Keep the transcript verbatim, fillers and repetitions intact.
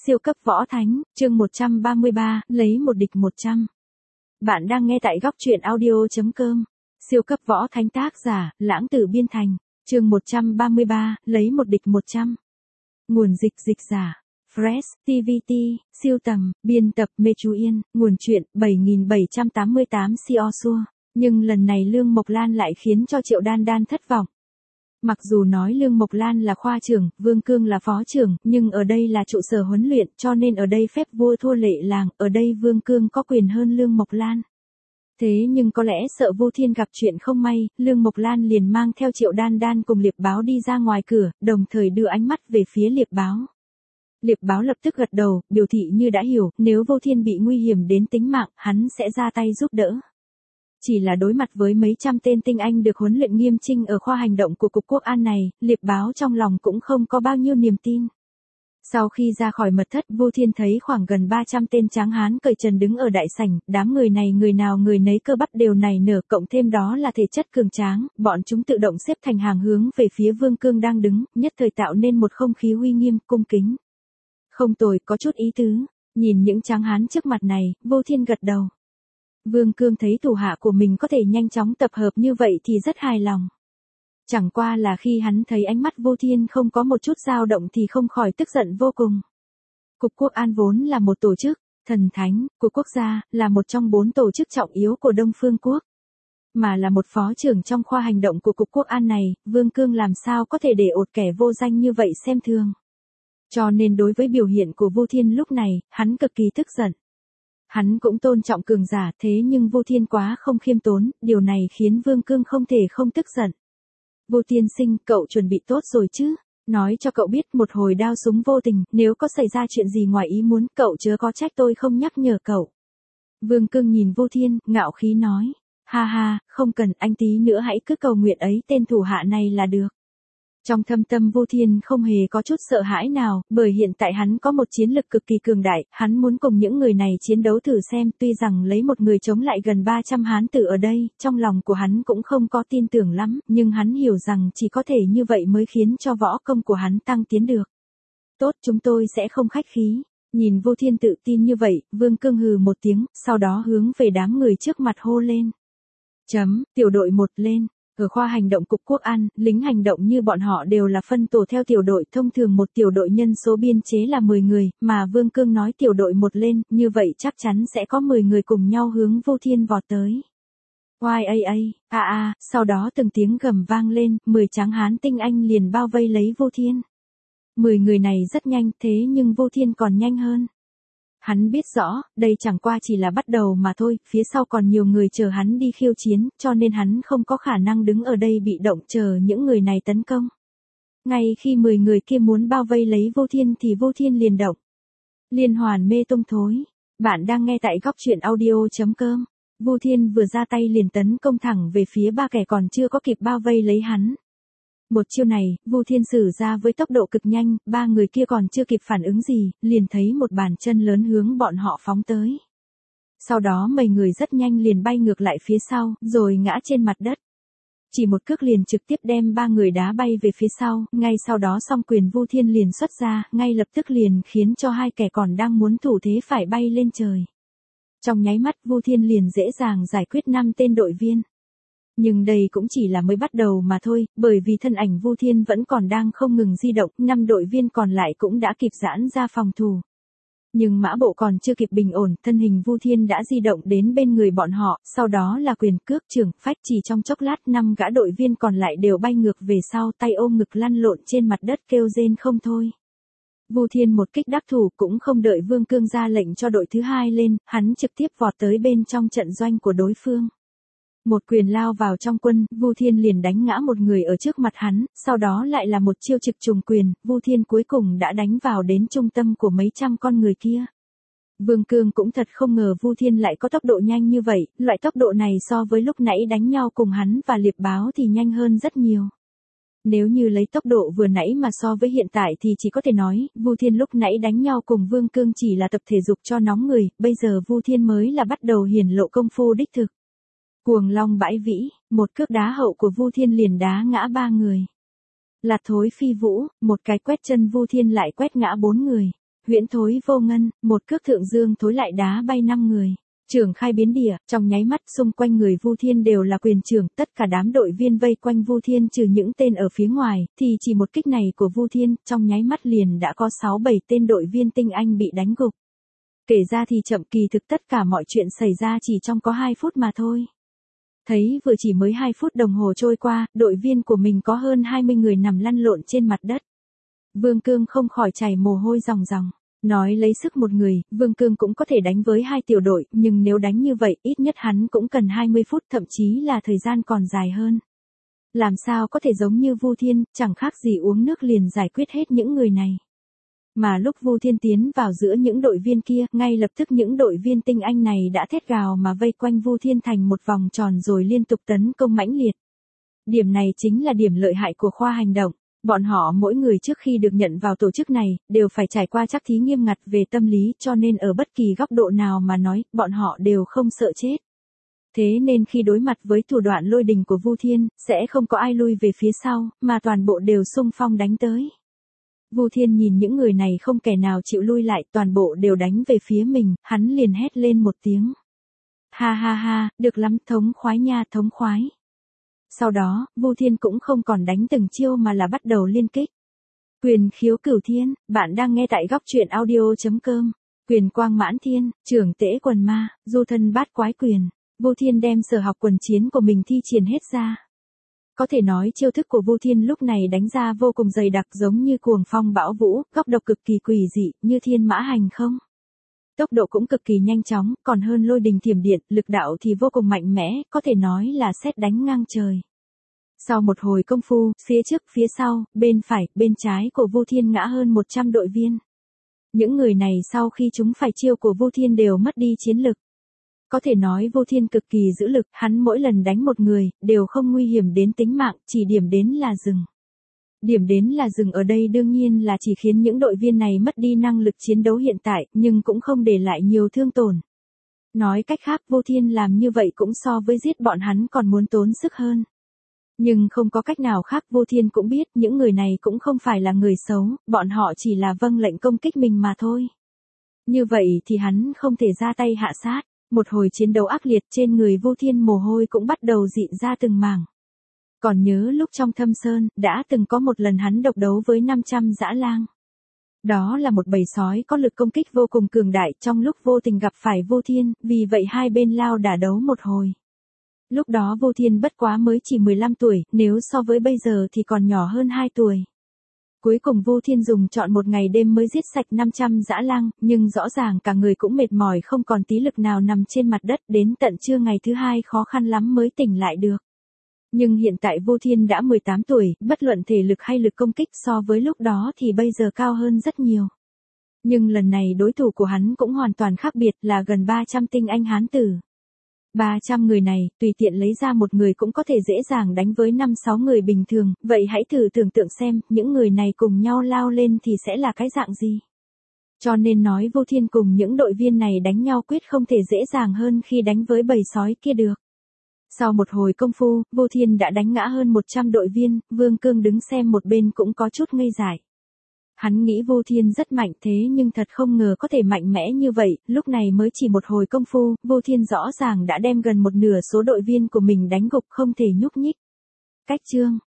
Siêu cấp võ thánh, chương một trăm ba mươi ba, lấy một địch một trăm. Bạn đang nghe tại góc truyện audio.com. Siêu cấp võ thánh tác giả, Lãng Tử Biên Thành, chương một trăm ba mươi ba, lấy một địch một trăm. Nguồn dịch dịch giả, Fresh, tê vê tê, siêu tầm, biên tập Mê Chú Yên, nguồn truyện bảy nghìn bảy trăm tám mươi tám Siosua. Nhưng lần này Lương Mộc Lan lại khiến cho Triệu Đan Đan thất vọng. Mặc dù nói Lương Mộc Lan là khoa trưởng, Vương Cương là phó trưởng, nhưng ở đây là trụ sở huấn luyện, cho nên ở đây phép vua thua lệ làng, ở đây Vương Cương có quyền hơn Lương Mộc Lan. Thế nhưng có lẽ sợ Vô Thiên gặp chuyện không may, Lương Mộc Lan liền mang theo Triệu Đan Đan cùng Liệp Báo đi ra ngoài cửa, đồng thời đưa ánh mắt về phía Liệp Báo. Liệp Báo lập tức gật đầu, biểu thị như đã hiểu, nếu Vô Thiên bị nguy hiểm đến tính mạng, hắn sẽ ra tay giúp đỡ. Chỉ là đối mặt với mấy trăm tên tinh anh được huấn luyện nghiêm chỉnh ở khoa hành động của Cục Quốc an này, Liệp Báo trong lòng cũng không có bao nhiêu niềm tin. Sau khi ra khỏi mật thất, Vô Thiên thấy khoảng gần ba trăm tên tráng hán cởi trần đứng ở đại sảnh, đám người này người nào người nấy cơ bắp đều nảy nở, cộng thêm đó là thể chất cường tráng, bọn chúng tự động xếp thành hàng hướng về phía Vương Cương đang đứng, nhất thời tạo nên một không khí uy nghiêm, cung kính. Không tồi, có chút ý tứ. Nhìn những tráng hán trước mặt này, Vô Thiên gật đầu. Vương Cương thấy thủ hạ của mình có thể nhanh chóng tập hợp như vậy thì rất hài lòng. Chẳng qua là khi hắn thấy ánh mắt Vô Thiên không có một chút dao động thì không khỏi tức giận vô cùng. Cục Quốc an vốn là một tổ chức, thần thánh, của quốc gia, là một trong bốn tổ chức trọng yếu của Đông Phương Quốc. Mà là một phó trưởng trong khoa hành động của Cục Quốc an này, Vương Cương làm sao có thể để ột kẻ vô danh như vậy xem thường. Cho nên đối với biểu hiện của Vô Thiên lúc này, hắn cực kỳ tức giận. Hắn cũng tôn trọng cường giả, thế nhưng Vô Thiên quá không khiêm tốn, điều này khiến Vương Cương không thể không tức giận. Vô Tiên sinh, cậu chuẩn bị tốt rồi chứ? Nói cho cậu biết một hồi đao súng vô tình, nếu có xảy ra chuyện gì ngoài ý muốn, cậu chớ có trách tôi không nhắc nhở cậu. Vương Cương nhìn Vô Thiên, ngạo khí nói. Ha ha, không cần, anh tí nữa hãy cứ cầu nguyện ấy tên thủ hạ này là được. Trong thâm tâm Vô Thiên không hề có chút sợ hãi nào, bởi hiện tại hắn có một chiến lực cực kỳ cường đại, hắn muốn cùng những người này chiến đấu thử xem, tuy rằng lấy một người chống lại gần ba trăm hán tử ở đây, trong lòng của hắn cũng không có tin tưởng lắm, nhưng hắn hiểu rằng chỉ có thể như vậy mới khiến cho võ công của hắn tăng tiến được. Tốt, chúng tôi sẽ không khách khí. Nhìn Vô Thiên tự tin như vậy, Vương Cương hừ một tiếng, sau đó hướng về đám người trước mặt hô lên. Chấm, tiểu đội một lên. Ở khoa hành động Cục Quốc an, lính hành động như bọn họ đều là phân tổ theo tiểu đội, thông thường một tiểu đội nhân số biên chế là mười người, mà Vương Cương nói tiểu đội một lên, như vậy chắc chắn sẽ có mười người cùng nhau hướng Vô Thiên vọt tới. Oai a a, a a, sau đó từng tiếng gầm vang lên, mười tráng hán tinh anh liền bao vây lấy Vô Thiên. mười người này rất nhanh, thế nhưng Vô Thiên còn nhanh hơn. Hắn biết rõ, đây chẳng qua chỉ là bắt đầu mà thôi, phía sau còn nhiều người chờ hắn đi khiêu chiến, cho nên hắn không có khả năng đứng ở đây bị động chờ những người này tấn công. Ngay khi mười người kia muốn bao vây lấy Vô Thiên thì Vô Thiên liền động. Liên hoàn mê tung thối. Bạn đang nghe tại góc truyện audio.com. Vô Thiên vừa ra tay liền tấn công thẳng về phía ba kẻ còn chưa có kịp bao vây lấy hắn. Một chiêu này, Vô Thiên sử ra với tốc độ cực nhanh, ba người kia còn chưa kịp phản ứng gì, liền thấy một bàn chân lớn hướng bọn họ phóng tới. Sau đó mấy người rất nhanh liền bay ngược lại phía sau, rồi ngã trên mặt đất. Chỉ một cước liền trực tiếp đem ba người đá bay về phía sau, ngay sau đó song quyền Vô Thiên liền xuất ra, ngay lập tức liền khiến cho hai kẻ còn đang muốn thủ thế phải bay lên trời. Trong nháy mắt Vô Thiên liền dễ dàng giải quyết năm tên đội viên. Nhưng đây cũng chỉ là mới bắt đầu mà thôi, bởi vì thân ảnh Vô Thiên vẫn còn đang không ngừng di động, năm đội viên còn lại cũng đã kịp giãn ra phòng thủ. Nhưng mã bộ còn chưa kịp bình ổn, thân hình Vô Thiên đã di động đến bên người bọn họ, sau đó là quyền cước trường, phách chỉ trong chốc lát năm gã đội viên còn lại đều bay ngược về sau, tay ôm ngực lăn lộn trên mặt đất kêu rên không thôi. Vô Thiên một kích đắc thủ cũng không đợi Vương Cương ra lệnh cho đội thứ hai lên, hắn trực tiếp vọt tới bên trong trận doanh của đối phương. Một quyền lao vào trong quân, Vô Thiên liền đánh ngã một người ở trước mặt hắn, sau đó lại là một chiêu trực trùng quyền, Vô Thiên cuối cùng đã đánh vào đến trung tâm của mấy trăm con người kia. Vương Cương cũng thật không ngờ Vô Thiên lại có tốc độ nhanh như vậy, loại tốc độ này so với lúc nãy đánh nhau cùng hắn và Liệp Báo thì nhanh hơn rất nhiều. Nếu như lấy tốc độ vừa nãy mà so với hiện tại thì chỉ có thể nói, Vô Thiên lúc nãy đánh nhau cùng Vương Cương chỉ là tập thể dục cho nóng người, bây giờ Vô Thiên mới là bắt đầu hiển lộ công phu đích thực. Cuồng long bãi vĩ, một cước đá hậu của Vu Thiên liền đá ngã ba người. Lạt thối phi vũ, một cái quét chân Vu Thiên lại quét ngã bốn người. huyễn thối vô ngân, một cước thượng dương thối lại đá bay năm người. Trường khai biến địa, trong nháy mắt xung quanh người Vu Thiên đều là quyền trưởng, tất cả đám đội viên vây quanh Vu Thiên trừ những tên ở phía ngoài, thì chỉ một kích này của Vu Thiên, trong nháy mắt liền đã có sáu bảy tên đội viên tinh anh bị đánh gục. Kể ra thì chậm, kỳ thực tất cả mọi chuyện xảy ra chỉ trong có hai phút mà thôi. Thấy vừa chỉ mới hai phút đồng hồ trôi qua, đội viên của mình có hơn hai mươi người nằm lăn lộn trên mặt đất. Vương Cương không khỏi chảy mồ hôi ròng ròng. Nói lấy sức một người, Vương Cương cũng có thể đánh với hai tiểu đội, nhưng nếu đánh như vậy, ít nhất hắn cũng cần hai mươi phút, thậm chí là thời gian còn dài hơn. Làm sao có thể giống như Vu Thiên, chẳng khác gì uống nước liền giải quyết hết những người này. Mà lúc Vu Thiên tiến vào giữa những đội viên kia, ngay lập tức những đội viên tinh anh này đã thét gào mà vây quanh Vu Thiên thành một vòng tròn rồi liên tục tấn công mãnh liệt. Điểm này chính là điểm lợi hại của khoa hành động. Bọn họ mỗi người trước khi được nhận vào tổ chức này, đều phải trải qua trắc thí nghiêm ngặt về tâm lý, cho nên ở bất kỳ góc độ nào mà nói, bọn họ đều không sợ chết. Thế nên khi đối mặt với thủ đoạn lôi đình của Vu Thiên, sẽ không có ai lui về phía sau, mà toàn bộ đều xung phong đánh tới. Vu Thiên nhìn những người này không kẻ nào chịu lui lại, toàn bộ đều đánh về phía mình, hắn liền hét lên một tiếng. Ha ha ha, được lắm, thống khoái nha, thống khoái. Sau đó, Vu Thiên cũng không còn đánh từng chiêu mà là bắt đầu liên kích. Quyền khiếu cửu thiên, bạn đang nghe tại góc truyện audio chấm com. Quyền quang mãn thiên, trưởng tễ quần ma, du thân bát quái quyền. Vu Thiên đem sở học quần chiến của mình thi triển hết ra. Có thể nói chiêu thức của Vu Thiên lúc này đánh ra vô cùng dày đặc, giống như cuồng phong bão vũ, góc độc cực kỳ quỷ dị, như thiên mã hành không. Tốc độ cũng cực kỳ nhanh chóng, còn hơn lôi đình thiểm điện, lực đạo thì vô cùng mạnh mẽ, có thể nói là sét đánh ngang trời. Sau một hồi công phu, phía trước, phía sau, bên phải, bên trái của Vu Thiên ngã hơn một trăm đội viên. Những người này sau khi chúng phải chiêu của Vu Thiên đều mất đi chiến lực. Có thể nói Vu Thiên cực kỳ giữ lực, hắn mỗi lần đánh một người, đều không nguy hiểm đến tính mạng, chỉ điểm đến là dừng. Điểm đến là dừng ở đây đương nhiên là chỉ khiến những đội viên này mất đi năng lực chiến đấu hiện tại, nhưng cũng không để lại nhiều thương tổn. Nói cách khác, Vu Thiên làm như vậy cũng so với giết bọn hắn còn muốn tốn sức hơn. Nhưng không có cách nào khác, Vu Thiên cũng biết những người này cũng không phải là người xấu, bọn họ chỉ là vâng lệnh công kích mình mà thôi. Như vậy thì hắn không thể ra tay hạ sát. Một hồi chiến đấu ác liệt, trên người Vu Thiên mồ hôi cũng bắt đầu dịn ra từng mảng. Còn nhớ lúc trong Thâm Sơn, đã từng có một lần hắn độc đấu với năm trăm dã lang. Đó là một bầy sói có lực công kích vô cùng cường đại, trong lúc vô tình gặp phải Vu Thiên, vì vậy hai bên lao đả đấu một hồi. Lúc đó Vu Thiên bất quá mới chỉ mười lăm tuổi, nếu so với bây giờ thì còn nhỏ hơn hai tuổi. Cuối cùng Vu Thiên dùng trọn một ngày đêm mới giết sạch năm trăm dã lang, nhưng rõ ràng cả người cũng mệt mỏi không còn tí lực nào nằm trên mặt đất, đến tận trưa ngày thứ hai khó khăn lắm mới tỉnh lại được. Nhưng hiện tại Vu Thiên đã mười tám tuổi, bất luận thể lực hay lực công kích so với lúc đó thì bây giờ cao hơn rất nhiều. Nhưng lần này đối thủ của hắn cũng hoàn toàn khác biệt, là gần ba trăm tinh anh hán tử. ba trăm người này, tùy tiện lấy ra một người cũng có thể dễ dàng đánh với năm sáu người bình thường, vậy hãy thử tưởng tượng xem, những người này cùng nhau lao lên thì sẽ là cái dạng gì. Cho nên nói Vu Thiên cùng những đội viên này đánh nhau quyết không thể dễ dàng hơn khi đánh với bầy sói kia được. Sau một hồi công phu, Vu Thiên đã đánh ngã hơn một trăm đội viên, Vương Cương đứng xem một bên cũng có chút ngây dại. Hắn nghĩ Vu Thiên rất mạnh thế nhưng thật không ngờ có thể mạnh mẽ như vậy, lúc này mới chỉ một hồi công phu, Vu Thiên rõ ràng đã đem gần một nửa số đội viên của mình đánh gục không thể nhúc nhích. Cách chương